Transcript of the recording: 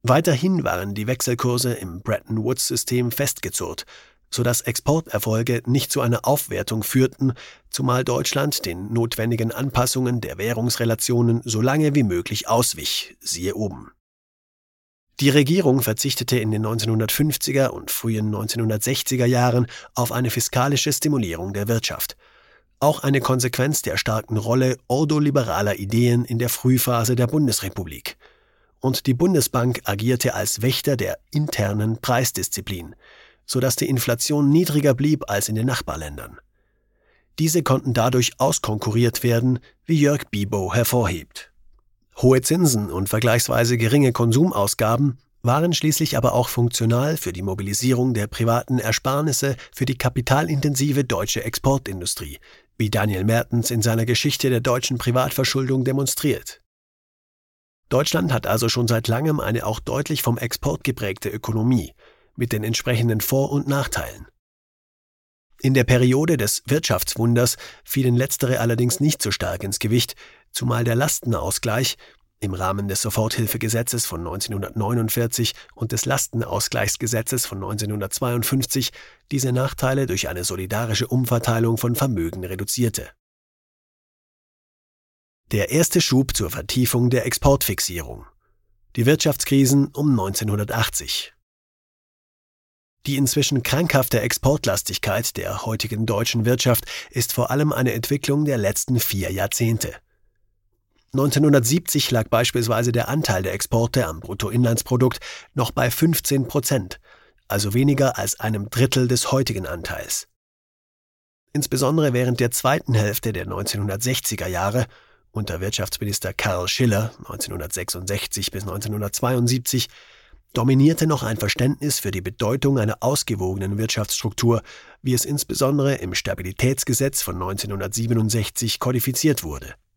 Weiterhin waren die Wechselkurse im Bretton-Woods-System festgezurrt, sodass Exporterfolge nicht zu einer Aufwertung führten, zumal Deutschland den notwendigen Anpassungen der Währungsrelationen so lange wie möglich auswich, siehe oben. Die Regierung verzichtete in den 1950er und frühen 1960er Jahren auf eine fiskalische Stimulierung der Wirtschaft. Auch eine Konsequenz der starken Rolle ordoliberaler Ideen in der Frühphase der Bundesrepublik. Und die Bundesbank agierte als Wächter der internen Preisdisziplin, sodass die Inflation niedriger blieb als in den Nachbarländern. Diese konnten dadurch auskonkurriert werden, wie Jörg Bibo hervorhebt. Hohe Zinsen und vergleichsweise geringe Konsumausgaben waren schließlich aber auch funktional für die Mobilisierung der privaten Ersparnisse für die kapitalintensive deutsche Exportindustrie, wie Daniel Mertens in seiner Geschichte der deutschen Privatverschuldung demonstriert. Deutschland hat also schon seit langem eine auch deutlich vom Export geprägte Ökonomie, mit den entsprechenden Vor- und Nachteilen. In der Periode des Wirtschaftswunders fielen letztere allerdings nicht so stark ins Gewicht, zumal der Lastenausgleich im Rahmen des Soforthilfegesetzes von 1949 und des Lastenausgleichsgesetzes von 1952 diese Nachteile durch eine solidarische Umverteilung von Vermögen reduzierte. Der erste Schub zur Vertiefung der Exportfixierung. Die Wirtschaftskrisen um 1980. Die inzwischen krankhafte Exportlastigkeit der heutigen deutschen Wirtschaft ist vor allem eine Entwicklung der letzten 4 Jahrzehnte. 1970 lag beispielsweise der Anteil der Exporte am Bruttoinlandsprodukt noch bei 15%, also weniger als einem Drittel des heutigen Anteils. Insbesondere während der zweiten Hälfte der 1960er Jahre unter Wirtschaftsminister Karl Schiller 1966 bis 1972 dominierte noch ein Verständnis für die Bedeutung einer ausgewogenen Wirtschaftsstruktur, wie es insbesondere im Stabilitätsgesetz von 1967 kodifiziert wurde.